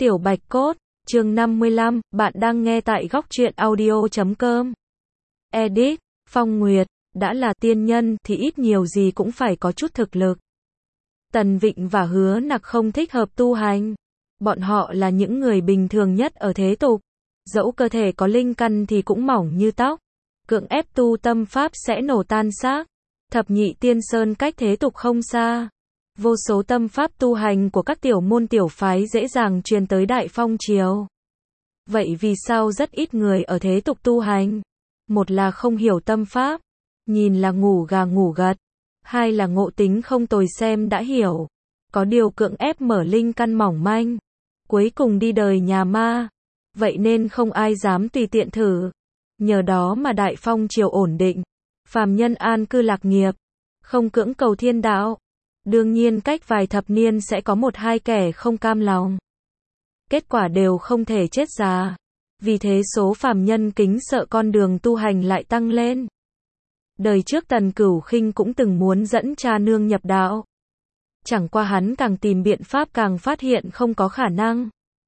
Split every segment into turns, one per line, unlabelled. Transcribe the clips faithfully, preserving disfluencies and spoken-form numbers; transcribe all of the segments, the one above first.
Tiểu Bạch Cốt, chương năm mươi lăm, bạn đang nghe tại góc truyện audio chấm com. Edit, Phong Nguyệt, đã là tiên nhân thì ít nhiều gì cũng phải có chút thực lực. Tần Vịnh và Hứa Nặc không thích hợp tu hành. Bọn họ là những người bình thường nhất ở thế tục. Dẫu cơ thể có linh căn thì cũng mỏng như tóc. Cưỡng ép tu tâm pháp sẽ nổ tan xác. Thập nhị tiên sơn cách thế tục không xa. Vô số tâm pháp tu hành của các tiểu môn tiểu phái dễ dàng truyền tới Đại Phong triều. Vậy vì sao rất ít người ở thế tục tu hành? Một là không hiểu tâm pháp, nhìn là ngủ gà ngủ gật. Hai là ngộ tính không tồi xem đã hiểu. Có điều cưỡng ép mở linh căn mỏng manh. Cuối cùng đi đời nhà ma. Vậy nên không ai dám tùy tiện thử. Nhờ đó mà Đại Phong triều ổn định. Phàm nhân an cư lạc nghiệp. Không cưỡng cầu thiên đạo. Đương nhiên cách vài thập niên sẽ có một hai kẻ không cam lòng. Kết quả đều không thể chết già. Vì thế số phàm nhân kính sợ con đường tu hành lại tăng lên. Đời trước Tần Cửu Khinh cũng từng muốn dẫn cha nương nhập đạo. Chẳng qua hắn càng tìm biện pháp càng phát hiện không có khả năng.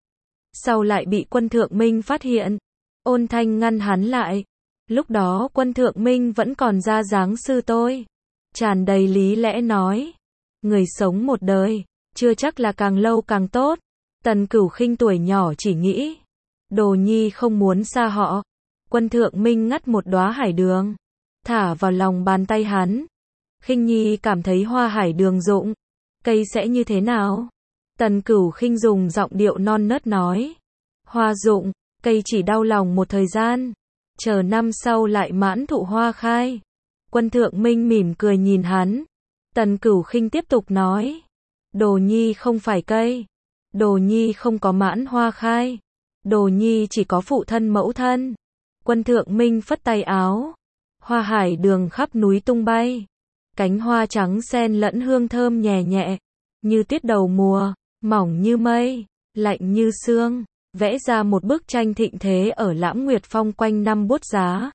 Sau lại bị Quân Thượng Minh phát hiện. Ôn Thanh ngăn hắn lại. Lúc đó Quân Thượng Minh vẫn còn ra dáng sư tôi. Tràn đầy lý lẽ nói. Người sống một đời, chưa chắc là càng lâu càng tốt. Tần Cửu Khinh tuổi nhỏ chỉ nghĩ. Đồ nhi không muốn xa họ. Quân Thượng Minh ngắt một đóa hải đường. Thả vào lòng bàn tay hắn. Khinh nhi cảm thấy hoa hải đường rụng. Cây sẽ như thế nào? Tần Cửu Khinh dùng giọng điệu non nớt nói. Hoa rụng, cây chỉ đau lòng một thời gian. Chờ năm sau lại mãn thụ hoa khai. Quân Thượng Minh mỉm cười nhìn hắn. Tần Cửu Khinh tiếp tục nói. Đồ nhi không phải cây. Đồ nhi không có mãn hoa khai. Đồ nhi chỉ có phụ thân mẫu thân. Quân Thượng Minh phất tay áo. Hoa hải đường khắp núi tung bay. Cánh hoa trắng xen lẫn hương thơm nhẹ nhẹ. Như tuyết đầu mùa, mỏng như mây, lạnh như sương. Vẽ ra một bức tranh thịnh thế ở Lãm Nguyệt Phong quanh năm bút giá.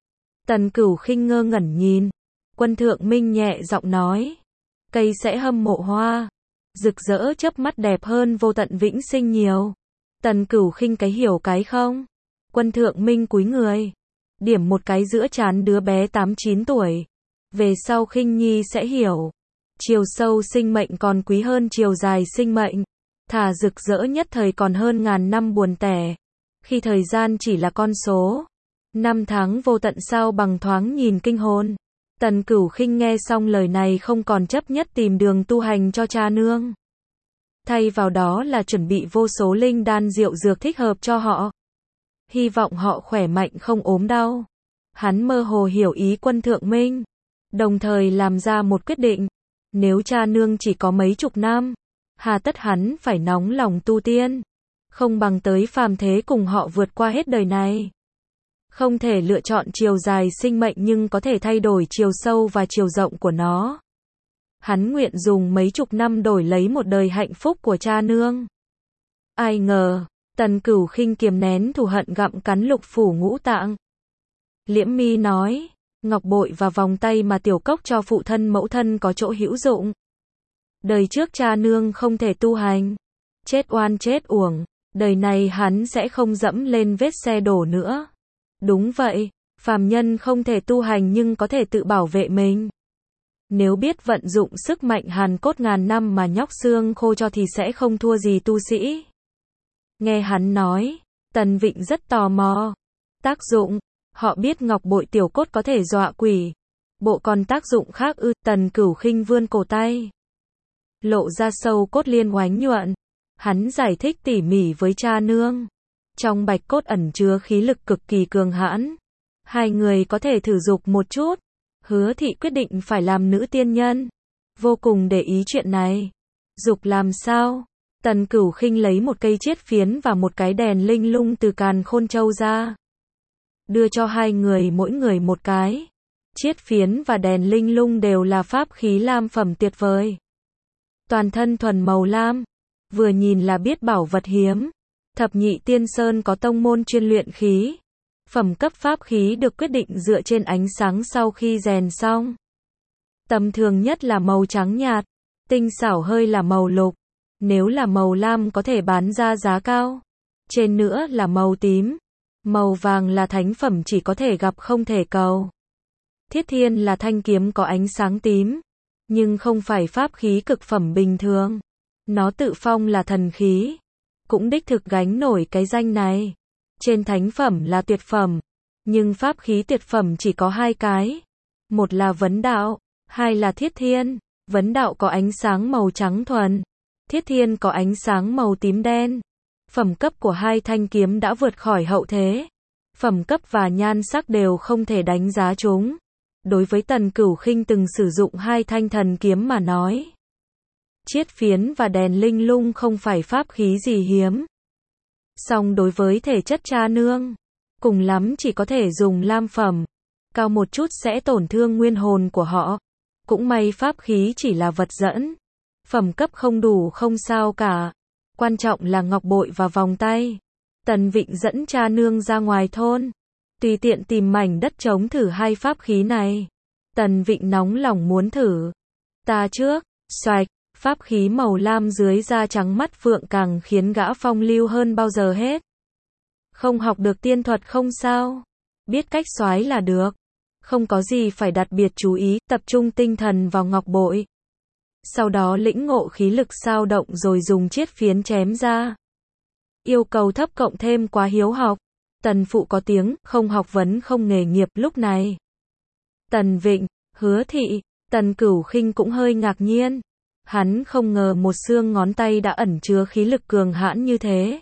Tần Cửu Khinh ngơ ngẩn nhìn. Quân Thượng Minh nhẹ giọng nói. Cây sẽ hâm mộ hoa. Rực rỡ chớp mắt đẹp hơn vô tận vĩnh sinh nhiều. Tần Cửu Khinh cái hiểu cái không? Quân Thượng Minh cúi người. Điểm một cái giữa trán đứa bé tám chín tuổi. Về sau Khinh nhi sẽ hiểu. Chiều sâu sinh mệnh còn quý hơn chiều dài sinh mệnh. Thà rực rỡ nhất thời còn hơn ngàn năm buồn tẻ. Khi thời gian chỉ là con số. Năm tháng vô tận sao bằng thoáng nhìn kinh hồn. Tần Cửu Khinh nghe xong lời này không còn chấp nhất tìm đường tu hành cho cha nương. Thay vào đó là chuẩn bị vô số linh đan diệu dược thích hợp cho họ. Hy vọng họ khỏe mạnh không ốm đau. Hắn mơ hồ hiểu ý Quân Thượng Minh. Đồng thời làm ra một quyết định. Nếu cha nương chỉ có mấy chục năm, hà tất hắn phải nóng lòng tu tiên. Không bằng tới phàm thế cùng họ vượt qua hết đời này. Không thể lựa chọn chiều dài sinh mệnh nhưng có thể thay đổi chiều sâu và chiều rộng của nó. Hắn nguyện dùng mấy chục năm đổi lấy một đời hạnh phúc của cha nương. Ai ngờ, Tần Cửu Khinh kiềm nén thù hận gặm cắn lục phủ ngũ tạng. Liễm mi nói, ngọc bội và vòng tay mà tiểu cốc cho phụ thân mẫu thân có chỗ hữu dụng. Đời trước cha nương không thể tu hành. Chết oan chết uổng, đời này hắn sẽ không dẫm lên vết xe đổ nữa. Đúng vậy, phàm nhân không thể tu hành nhưng có thể tự bảo vệ mình. Nếu biết vận dụng sức mạnh hàn cốt ngàn năm mà nhóc xương khô cho thì sẽ không thua gì tu sĩ. Nghe hắn nói, Tần Vịnh rất tò mò. Tác dụng, họ biết ngọc bội tiểu cốt có thể dọa quỷ. Bộ còn tác dụng khác ư? Tần Cửu Khinh vươn cổ tay. Lộ ra sâu cốt liên oánh nhuận. Hắn giải thích tỉ mỉ với cha nương. Trong bạch cốt ẩn chứa khí lực cực kỳ cường hãn. Hai người có thể thử dục một chút. Hứa thị quyết định phải làm nữ tiên nhân. Vô cùng để ý chuyện này. Dục làm sao? Tần Cửu Khinh lấy một cây chiết phiến và một cái đèn linh lung từ Càn Khôn Châu ra. Đưa cho hai người mỗi người một cái. Chiết phiến và đèn linh lung đều là pháp khí lam phẩm tuyệt vời. Toàn thân thuần màu lam. Vừa nhìn là biết bảo vật hiếm. Thập nhị tiên sơn có tông môn chuyên luyện khí. Phẩm cấp pháp khí được quyết định dựa trên ánh sáng sau khi rèn xong. Tầm thường nhất là màu trắng nhạt. Tinh xảo hơi là màu lục. Nếu là màu lam có thể bán ra giá cao. Trên nữa là màu tím. Màu vàng là thánh phẩm chỉ có thể gặp không thể cầu. Thiết thiên là thanh kiếm có ánh sáng tím. Nhưng không phải pháp khí cực phẩm bình thường. Nó tự phong là thần khí. Cũng đích thực gánh nổi cái danh này. Trên thánh phẩm là tuyệt phẩm. Nhưng pháp khí tuyệt phẩm chỉ có hai cái. Một là vấn đạo. Hai là thiết thiên. Vấn đạo có ánh sáng màu trắng thuần. Thiết thiên có ánh sáng màu tím đen. Phẩm cấp của hai thanh kiếm đã vượt khỏi hậu thế. Phẩm cấp và nhan sắc đều không thể đánh giá chúng. Đối với Tần Cửu Khinh từng sử dụng hai thanh thần kiếm mà nói. Chiết phiến và đèn linh lung không phải pháp khí gì hiếm. Song đối với thể chất cha nương, cùng lắm chỉ có thể dùng lam phẩm. Cao một chút sẽ tổn thương nguyên hồn của họ. Cũng may pháp khí chỉ là vật dẫn. Phẩm cấp không đủ không sao cả. Quan trọng là ngọc bội và vòng tay. Tần Vịnh dẫn cha nương ra ngoài thôn. Tùy tiện tìm mảnh đất trống thử hai pháp khí này. Tần Vịnh nóng lòng muốn thử. Ta trước, xoạch, pháp khí màu lam dưới da trắng mắt phượng càng khiến gã phong lưu hơn bao giờ hết. Không học được tiên thuật không sao. Biết cách xoái là được. Không có gì phải đặc biệt chú ý, tập trung tinh thần vào ngọc bội. Sau đó lĩnh ngộ khí lực sao động rồi dùng chiết phiến chém ra. Yêu cầu thấp cộng thêm quá hiếu học. Tần phụ có tiếng, không học vấn không nghề nghiệp lúc này. Tần Vịnh, Hứa Thị, Tần Cửu Khinh cũng hơi ngạc nhiên. Hắn không ngờ một xương ngón tay đã ẩn chứa khí lực cường hãn như thế.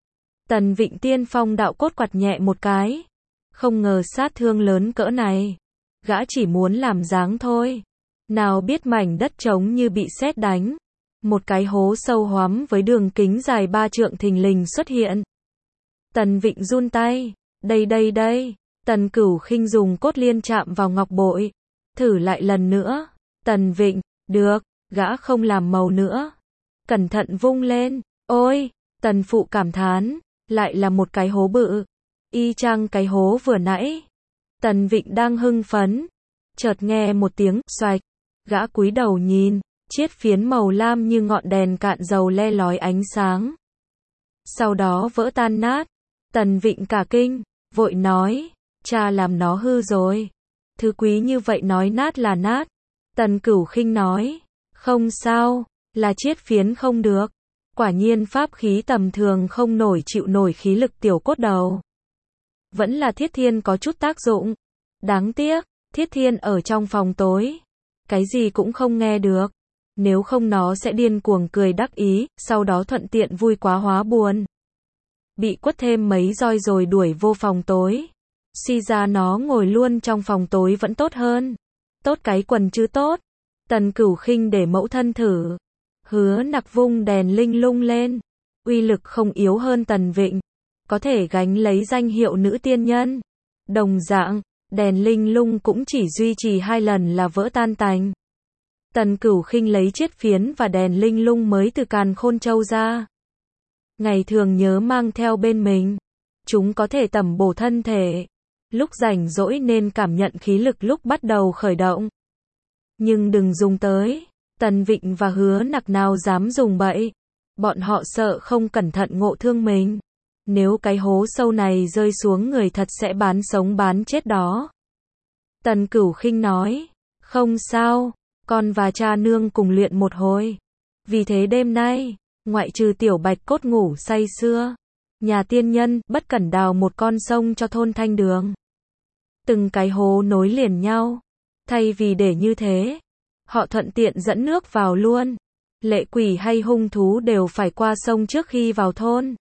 Tần Vịnh tiên phong đạo cốt quạt nhẹ một cái. Không ngờ sát thương lớn cỡ này. Gã chỉ muốn làm dáng thôi. Nào biết mảnh đất trống như bị sét đánh. Một cái hố sâu hoắm với đường kính dài ba trượng thình lình xuất hiện. Tần Vịnh run tay. Đây đây đây. Tần Cửu Khinh dùng cốt liên chạm vào ngọc bội. Thử lại lần nữa. Tần Vịnh, được, gã không làm màu nữa. Cẩn thận vung lên. Ôi, Tần phụ cảm thán. Lại là một cái hố bự. Y chang cái hố vừa nãy. Tần Vịnh đang hưng phấn. Chợt nghe một tiếng xoạch. Gã cúi đầu nhìn. Chiết phiến màu lam như ngọn đèn cạn dầu le lói ánh sáng. Sau đó vỡ tan nát. Tần Vịnh cả kinh. Vội nói. Cha làm nó hư rồi. Thứ quý như vậy nói nát là nát. Tần Cửu Khinh nói. Không sao. Là chiết phiến không được. Quả nhiên pháp khí tầm thường không nổi chịu nổi khí lực tiểu cốt đầu. Vẫn là thiết thiên có chút tác dụng. Đáng tiếc. Thiết thiên ở trong phòng tối. Cái gì cũng không nghe được. Nếu không nó sẽ điên cuồng cười đắc ý. Sau đó thuận tiện vui quá hóa buồn. Bị quất thêm mấy roi rồi đuổi vô phòng tối. Suy ra nó ngồi luôn trong phòng tối vẫn tốt hơn. Tốt cái quần chứ tốt. Tần Cửu Khinh để mẫu thân thử. Hứa Nặc vung đèn linh lung lên. Uy lực không yếu hơn Tần Vịnh. Có thể gánh lấy danh hiệu nữ tiên nhân. Đồng dạng, đèn linh lung cũng chỉ duy trì hai lần là vỡ tan tành. Tần Cửu Khinh lấy chiết phiến và đèn linh lung mới từ Càn Khôn Châu ra. Ngày thường nhớ mang theo bên mình. Chúng có thể tẩm bổ thân thể. Lúc rảnh rỗi nên cảm nhận khí lực lúc bắt đầu khởi động. Nhưng đừng dùng tới. Tần Vịnh và Hứa Nặc nào dám dùng bậy. Bọn họ sợ không cẩn thận ngộ thương mình. Nếu cái hố sâu này rơi xuống người thật sẽ bán sống bán chết đó. Tần Cửu Khinh nói. Không sao. Con và cha nương cùng luyện một hồi. Vì thế đêm nay, ngoại trừ tiểu bạch cốt ngủ say sưa. Nhà tiên nhân bất cẩn đào một con sông cho thôn Thanh Đường. Từng cái hố nối liền nhau. Thay vì để như thế, họ thuận tiện dẫn nước vào luôn. Lệ quỷ hay hung thú đều phải qua sông trước khi vào thôn.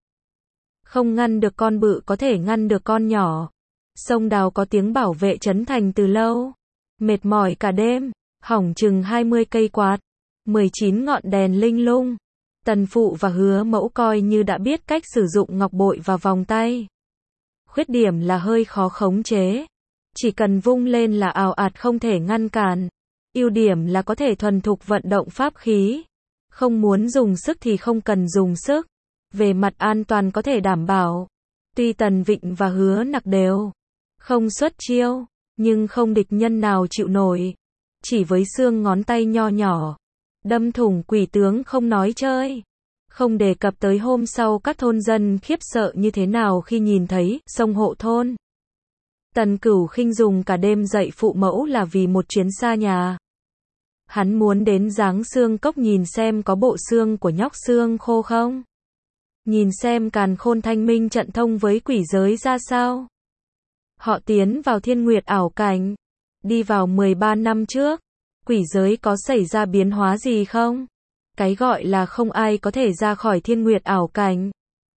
Không ngăn được con bự có thể ngăn được con nhỏ. Sông đào có tiếng bảo vệ trấn thành từ lâu. Mệt mỏi cả đêm, hỏng chừng hai mươi cây quạt, mười chín ngọn đèn linh lung. Tần phụ và Hứa mẫu coi như đã biết cách sử dụng ngọc bội và vòng tay. Khuyết điểm là hơi khó khống chế. Chỉ cần vung lên là ào ạt không thể ngăn cản. Ưu điểm là có thể thuần thục vận động pháp khí. Không muốn dùng sức thì không cần dùng sức. Về mặt an toàn có thể đảm bảo. Tuy Tần Vịnh và Hứa Nặc đều không xuất chiêu, nhưng không địch nhân nào chịu nổi. Chỉ với xương ngón tay nho nhỏ, đâm thủng quỷ tướng không nói chơi. Không đề cập tới hôm sau các thôn dân khiếp sợ như thế nào khi nhìn thấy sông hộ thôn. Tần Cửu Khinh dùng cả đêm dậy phụ mẫu là vì một chuyến xa nhà. Hắn muốn đến Giáng Xương Cốc nhìn xem có bộ xương của nhóc xương khô không. Nhìn xem càn khôn thanh minh trận thông với quỷ giới ra sao. Họ tiến vào thiên nguyệt ảo cảnh. Đi vào mười ba năm trước. Quỷ giới có xảy ra biến hóa gì không? Cái gọi là không ai có thể ra khỏi thiên nguyệt ảo cảnh.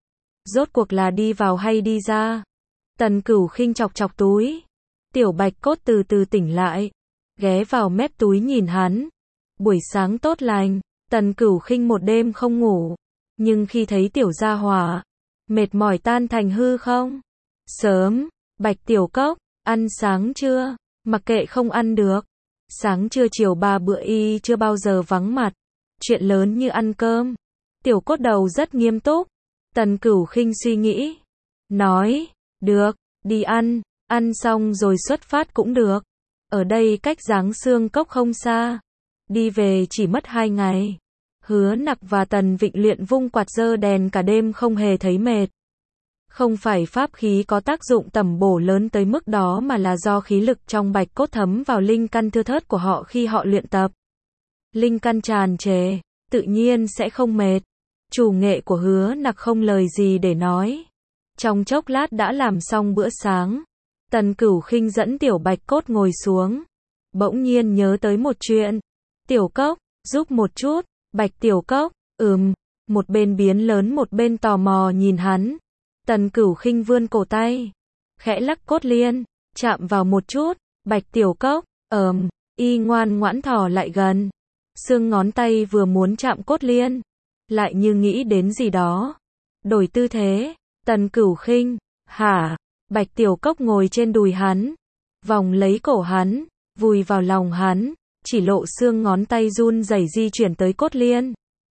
Rốt cuộc là đi vào hay đi ra? Tần Cửu Khinh chọc chọc túi. Tiểu Bạch Cốt từ từ tỉnh lại. Ghé vào mép túi nhìn hắn. Buổi sáng tốt lành. Tần Cửu Khinh một đêm không ngủ. Nhưng khi thấy tiểu gia hỏa, mệt mỏi tan thành hư không? Sớm, Bạch Tiểu Cốc, ăn sáng chưa? Mặc kệ không ăn được. Sáng trưa chiều ba bữa y chưa bao giờ vắng mặt. Chuyện lớn như ăn cơm. Tiểu Cốt đầu rất nghiêm túc. Tần Cửu Khinh suy nghĩ. Nói, được, đi ăn, ăn xong rồi xuất phát cũng được. Ở đây cách Giáng Xương Cốc không xa. Đi về chỉ mất hai ngày. Hứa Nặc và Tần Vịnh luyện vung quạt dơ đèn cả đêm không hề thấy mệt. Không phải pháp khí có tác dụng tầm bổ lớn tới mức đó mà là do khí lực trong bạch cốt thấm vào linh căn thưa thớt của họ khi họ luyện tập. Linh căn tràn trề, tự nhiên sẽ không mệt. Chủ nghệ của Hứa Nặc không lời gì để nói. Trong chốc lát đã làm xong bữa sáng. Tần Cửu Khinh dẫn Tiểu Bạch Cốt ngồi xuống. Bỗng nhiên nhớ tới một chuyện. Tiểu Cốc, giúp một chút. Bạch Tiểu Cốc, ừm. Một bên biến lớn một bên tò mò nhìn hắn. Tần Cửu Khinh vươn cổ tay. Khẽ lắc cốt liên. Chạm vào một chút. Bạch Tiểu Cốc, ờm. Y ngoan ngoãn thò lại gần. Xương ngón tay vừa muốn chạm cốt liên. Lại như nghĩ đến gì đó. Đổi tư thế. Tần Cửu Khinh, hả? Bạch Tiểu Cốc ngồi trên đùi hắn. Vòng lấy cổ hắn. Vùi vào lòng hắn. Chỉ lộ xương ngón tay run rẩy di chuyển tới cốt liên.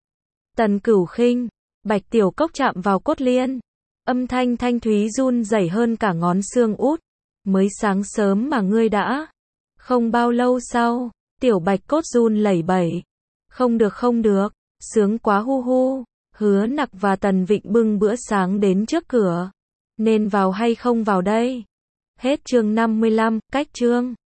Tần Cửu Khinh, Bạch Tiểu Cốc chạm vào cốt liên. Âm thanh thanh thúy run rẩy hơn cả ngón xương út. Mới sáng sớm mà ngươi đã. Không bao lâu sau, Tiểu Bạch Cốt run lẩy bẩy. Không được không được, sướng quá hu hu. Hứa Nặc và Tần Vịnh bưng bữa sáng đến trước cửa. Nên vào hay không vào đây? Hết chương năm mươi lăm, cách chương.